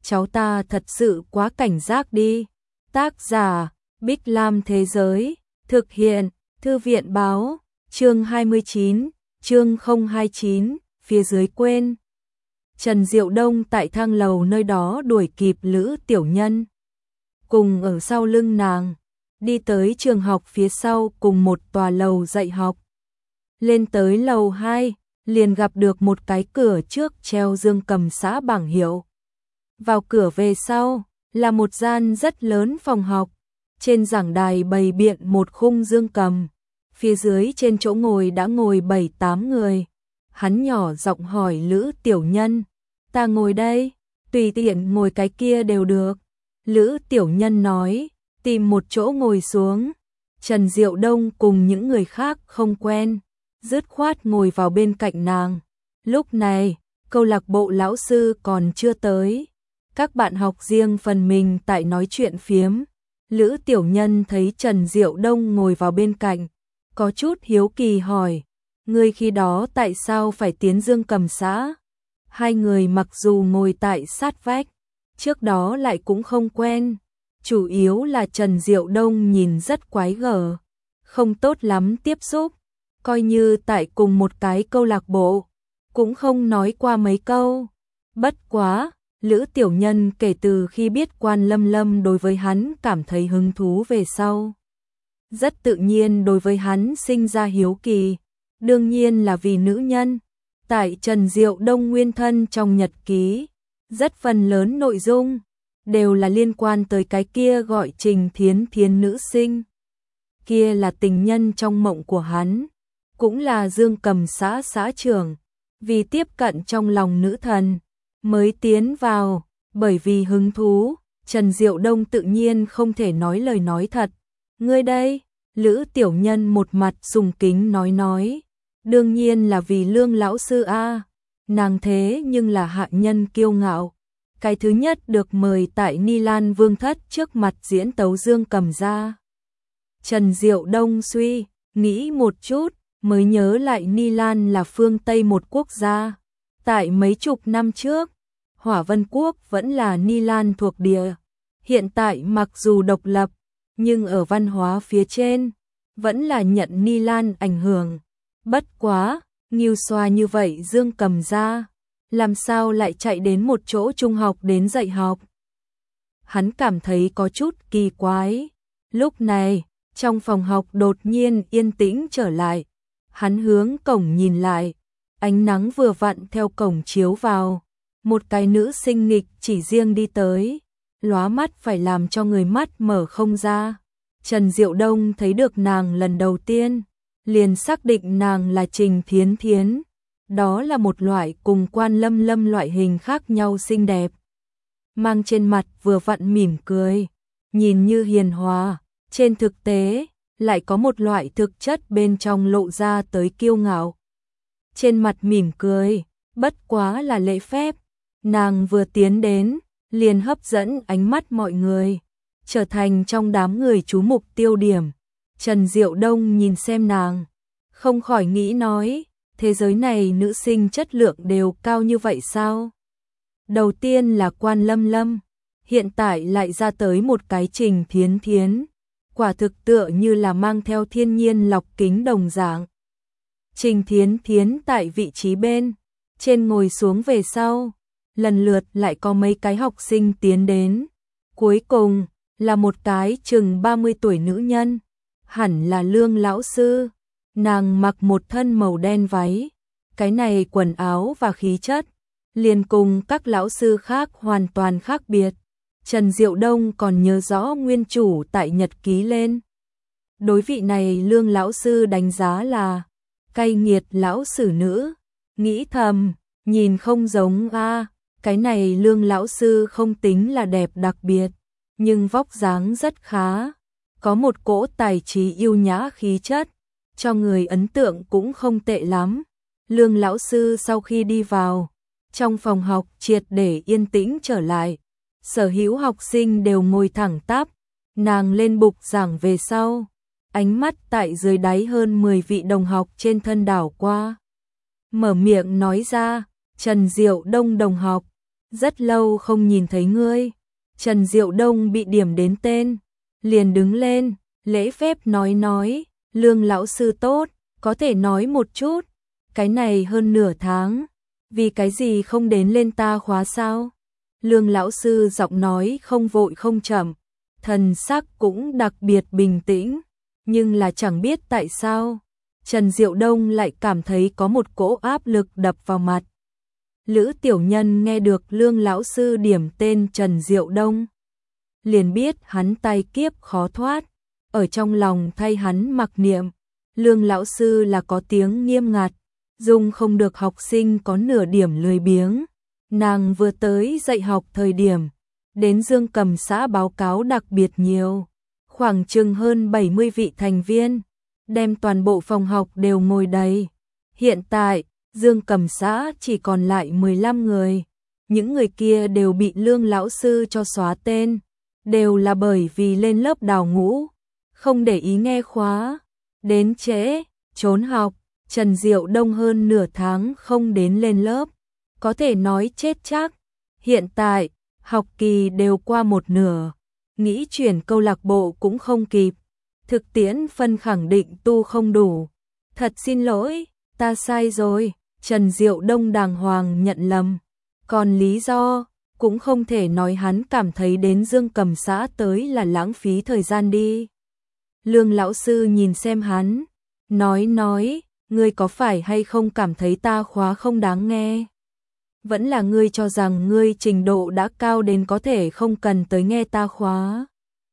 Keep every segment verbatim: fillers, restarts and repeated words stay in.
cháu ta thật sự quá cảnh giác đi. Tác giả, Bích Lam Thế Giới, thực hiện, Thư viện Báo, chương hai mươi chín, chương không hai chín, phía dưới quên. Trần Diệu Đông tại thang lầu nơi đó đuổi kịp Lữ Tiểu Nhân. Cùng ở sau lưng nàng, đi tới trường học phía sau cùng một tòa lầu dạy học. Lên tới lầu hai, liền gặp được một cái cửa trước treo Dương Cầm xã bảng hiệu. Vào cửa về sau, là một gian rất lớn phòng học. Trên giảng đài bày biện một khung dương cầm. Phía dưới trên chỗ ngồi đã ngồi bảy tám người. Hắn nhỏ giọng hỏi Lữ Tiểu Nhân, ta ngồi đây, tùy tiện ngồi cái kia đều được. Lữ Tiểu Nhân nói, tìm một chỗ ngồi xuống. Trần Diệu Đông cùng những người khác không quen, dứt khoát ngồi vào bên cạnh nàng. Lúc này, câu lạc bộ lão sư còn chưa tới. Các bạn học riêng phần mình tại nói chuyện phiếm. Lữ Tiểu Nhân thấy Trần Diệu Đông ngồi vào bên cạnh, có chút hiếu kỳ hỏi, ngươi khi đó tại sao phải tiến Dương Cầm xã? Hai người mặc dù ngồi tại sát vách, trước đó lại cũng không quen, chủ yếu là Trần Diệu Đông nhìn rất quái gở, không tốt lắm tiếp xúc, coi như tại cùng một cái câu lạc bộ, cũng không nói qua mấy câu. Bất quá, Lữ Tiểu Nhân kể từ khi biết Quan Lâm Lâm đối với hắn cảm thấy hứng thú về sau, rất tự nhiên đối với hắn sinh ra hiếu kỳ, đương nhiên là vì nữ nhân. Tại Trần Diệu Đông nguyên thân trong nhật ký, rất phần lớn nội dung đều là liên quan tới cái kia gọi Trình Thiến Thiến nữ sinh. Kia là tình nhân trong mộng của hắn, cũng là Dương Cầm xã xã trưởng, vì tiếp cận trong lòng nữ thần mới tiến vào, bởi vì hứng thú, Trần Diệu Đông tự nhiên không thể nói lời nói thật. Ngươi đây, Lữ Tiểu Nhân một mặt sùng kính nói nói, đương nhiên là vì Lương lão sư a, nàng thế nhưng là hạ nhân kiêu ngạo, cái thứ nhất được mời tại Ni Lan Vương thất trước mặt diễn tấu Dương Cầm ra. Trần Diệu Đông suy nghĩ một chút, mới nhớ lại Ni Lan là phương Tây một quốc gia. Tại mấy chục năm trước, Hỏa Vân Quốc vẫn là Ni Lan thuộc địa. Hiện tại mặc dù độc lập, nhưng ở văn hóa phía trên, vẫn là nhận Ni Lan ảnh hưởng. Bất quá, nghiêu xoa như vậy Dương Cầm ra, làm sao lại chạy đến một chỗ trung học đến dạy học. Hắn cảm thấy có chút kỳ quái. Lúc này, trong phòng học đột nhiên yên tĩnh trở lại. Hắn hướng cổng nhìn lại, ánh nắng vừa vặn theo cổng chiếu vào. Một cái nữ sinh nghịch chỉ riêng đi tới, lóa mắt phải làm cho người mắt mở không ra. Trần Diệu Đông thấy được nàng lần đầu tiên, liền xác định nàng là Trình Thiến Thiến. Đó là một loại cùng Quan Lâm Lâm loại hình khác nhau xinh đẹp. Mang trên mặt vừa vặn mỉm cười, nhìn như hiền hòa, trên thực tế, lại có một loại thực chất bên trong lộ ra tới kiêu ngạo. Trên mặt mỉm cười, bất quá là lễ phép. Nàng vừa tiến đến, liền hấp dẫn ánh mắt mọi người, trở thành trong đám người chú mục tiêu điểm. Trần Diệu Đông nhìn xem nàng, không khỏi nghĩ nói, thế giới này nữ sinh chất lượng đều cao như vậy sao? Đầu tiên là Quan Lâm Lâm, hiện tại lại ra tới một cái Trình Thiến Thiến, quả thực tựa như là mang theo thiên nhiên lọc kính đồng dạng. Trình Thiến Thiến tại vị trí bên trên ngồi xuống về sau, lần lượt lại có mấy cái học sinh tiến đến. Cuối cùng là một cái chừng ba mươi tuổi nữ nhân, hẳn là Lương lão sư. Nàng mặc một thân màu đen váy, cái này quần áo và khí chất liền cùng các lão sư khác hoàn toàn khác biệt. Trần Diệu Đông còn nhớ rõ nguyên chủ tại nhật ký lên. Đối vị này Lương lão sư đánh giá là cay nghiệt lão sử nữ, nghĩ thầm, nhìn không giống a, cái này Lương lão sư không tính là đẹp đặc biệt, nhưng vóc dáng rất khá, có một cỗ tài trí yêu nhã khí chất, cho người ấn tượng cũng không tệ lắm. Lương lão sư sau khi đi vào, trong phòng học triệt để yên tĩnh trở lại, sở hữu học sinh đều ngồi thẳng tắp, nàng lên bục giảng về sau, ánh mắt tại dưới đáy hơn mười vị đồng học trên thân đảo qua. Mở miệng nói ra, Trần Diệu Đông đồng học, rất lâu không nhìn thấy ngươi. Trần Diệu Đông bị điểm đến tên, liền đứng lên, lễ phép nói nói, Lương lão sư tốt, có thể nói một chút, cái này hơn nửa tháng, vì cái gì không đến lên ta khóa sao? Lương lão sư giọng nói không vội không chậm, thần sắc cũng đặc biệt bình tĩnh, nhưng là chẳng biết tại sao, Trần Diệu Đông lại cảm thấy có một cỗ áp lực đập vào mặt. Lữ Tiểu Nhân nghe được Lương lão sư điểm tên Trần Diệu Đông, liền biết hắn tai kiếp khó thoát, ở trong lòng thay hắn mặc niệm, Lương lão sư là có tiếng nghiêm ngặt, dung không được học sinh có nửa điểm lười biếng. Nàng vừa tới dạy học thời điểm, đến Dương Cầm xã báo cáo đặc biệt nhiều, khoảng chừng hơn bảy mươi vị thành viên, đem toàn bộ phòng học đều ngồi đầy. Hiện tại, Dương Cầm xã chỉ còn lại mười lăm người, những người kia đều bị Lương lão sư cho xóa tên, đều là bởi vì lên lớp đào ngũ, không để ý nghe khóa, đến trễ, trốn học. Trần Diệu Đông hơn nửa tháng không đến lên lớp, có thể nói chết chắc. Hiện tại, học kỳ đều qua một nửa, nghĩ chuyển câu lạc bộ cũng không kịp, thực tiễn phân khẳng định tu không đủ. Thật xin lỗi, ta sai rồi, Trần Diệu Đông đàng hoàng nhận lầm. Còn lý do, cũng không thể nói hắn cảm thấy đến Dương Cầm xã tới là lãng phí thời gian đi. Lương lão sư nhìn xem hắn, nói nói, ngươi có phải hay không cảm thấy ta khóa không đáng nghe? Vẫn là ngươi cho rằng ngươi trình độ đã cao đến có thể không cần tới nghe ta khóa?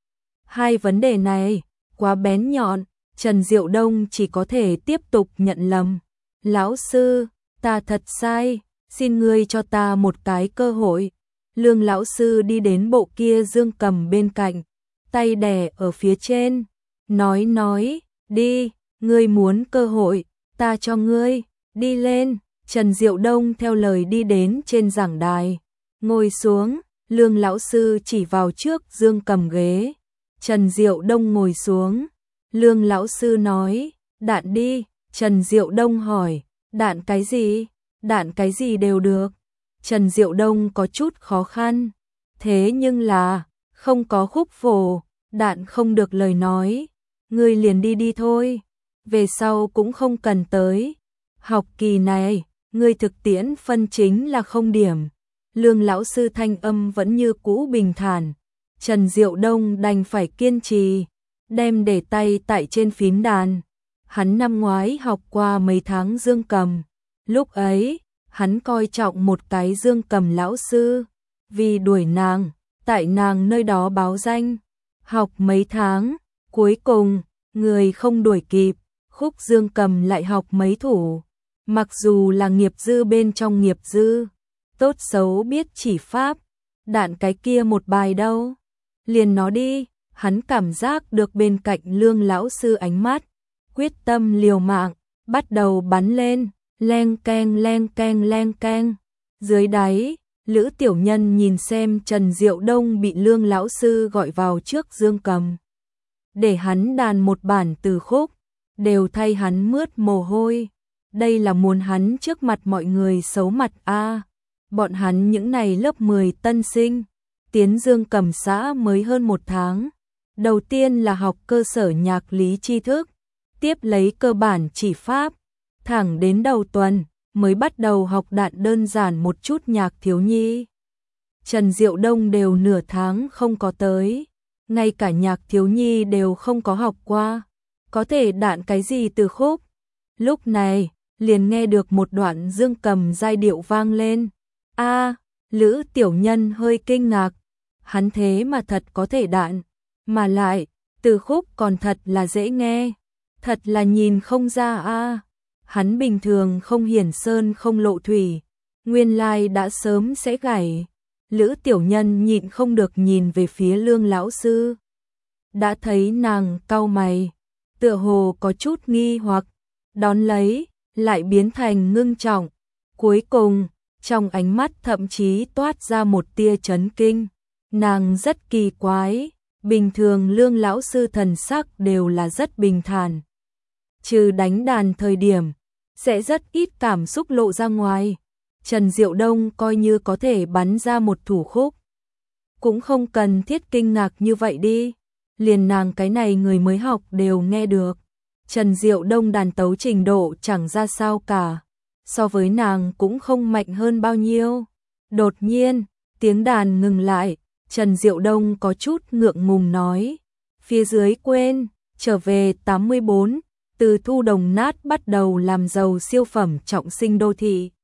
Hai vấn đề này, quá bén nhọn, Trần Diệu Đông chỉ có thể tiếp tục nhận lầm. Lão sư, ta thật sai, xin ngươi cho ta một cái cơ hội. Lương lão sư đi đến bộ kia Dương Cầm bên cạnh, tay đè ở phía trên, nói nói, đi, ngươi muốn cơ hội, ta cho ngươi, đi lên. Trần Diệu Đông theo lời đi đến trên giảng đài, ngồi xuống, Lương lão sư chỉ vào trước Dương Cầm ghế. Trần Diệu Đông ngồi xuống, Lương lão sư nói, đạn đi. Trần Diệu Đông hỏi, đạn cái gì? Đạn cái gì đều được. Trần Diệu Đông có chút khó khăn, thế nhưng là, không có khúc phổ, đạn không được lời nói, ngươi liền đi đi thôi, về sau cũng không cần tới. Học kỳ này, ngươi thực tiễn phân chính là không điểm. Lương lão sư thanh âm vẫn như cũ bình thản, Trần Diệu Đông đành phải kiên trì, đem để tay tại trên phím đàn. Hắn năm ngoái học qua mấy tháng Dương Cầm, lúc ấy, hắn coi trọng một cái Dương Cầm lão sư, vì đuổi nàng, tại nàng nơi đó báo danh, học mấy tháng, cuối cùng, người không đuổi kịp, khúc Dương Cầm lại học mấy thủ, mặc dù là nghiệp dư bên trong nghiệp dư, tốt xấu biết chỉ pháp, đạn cái kia một bài đâu, liền nó đi. Hắn cảm giác được bên cạnh Lương lão sư ánh mắt, quyết tâm liều mạng, bắt đầu bắn lên, leng keng leng keng leng keng. Dưới đáy, Lữ Tiểu Nhân nhìn xem Trần Diệu Đông bị Lương lão sư gọi vào trước Dương Cầm, để hắn đàn một bản từ khúc, đều thay hắn mướt mồ hôi. Đây là muốn hắn trước mặt mọi người xấu mặt a. À, bọn hắn những này lớp mười tân sinh, tiến Dương Cầm xã mới hơn một tháng. Đầu tiên là học cơ sở nhạc lý tri thức, tiếp lấy cơ bản chỉ pháp, thẳng đến đầu tuần mới bắt đầu học đạn đơn giản một chút nhạc thiếu nhi. Trần Diệu Đông đều nửa tháng không có tới, ngay cả nhạc thiếu nhi đều không có học qua, có thể đạn cái gì từ khúc. Lúc này, liền nghe được một đoạn Dương Cầm giai điệu vang lên. A, à, Lữ Tiểu Nhân hơi kinh ngạc, hắn thế mà thật có thể đạn, mà lại, từ khúc còn thật là dễ nghe, thật là nhìn không ra a. À. Hắn bình thường không hiển sơn không lộ thủy, nguyên lai đã sớm sẽ gảy. Lữ Tiểu Nhân nhịn không được nhìn về phía Lương lão sư, đã thấy nàng cau mày, tựa hồ có chút nghi hoặc, đón lấy, lại biến thành ngưng trọng, cuối cùng, trong ánh mắt thậm chí toát ra một tia chấn kinh. Nàng rất kỳ quái, bình thường Lương lão sư thần sắc đều là rất bình thản, trừ đánh đàn thời điểm, sẽ rất ít cảm xúc lộ ra ngoài, Trần Diệu Đông coi như có thể bắn ra một thủ khúc. Cũng không cần thiết kinh ngạc như vậy đi, liền nàng cái này người mới học đều nghe được. Trần Diệu Đông đàn tấu trình độ chẳng ra sao cả, so với nàng cũng không mạnh hơn bao nhiêu. Đột nhiên, tiếng đàn ngừng lại, Trần Diệu Đông có chút ngượng ngùng nói, phía dưới quên, trở về tám mươi bốn, từ thu đồng nát bắt đầu làm giàu siêu phẩm trọng sinh đô thị.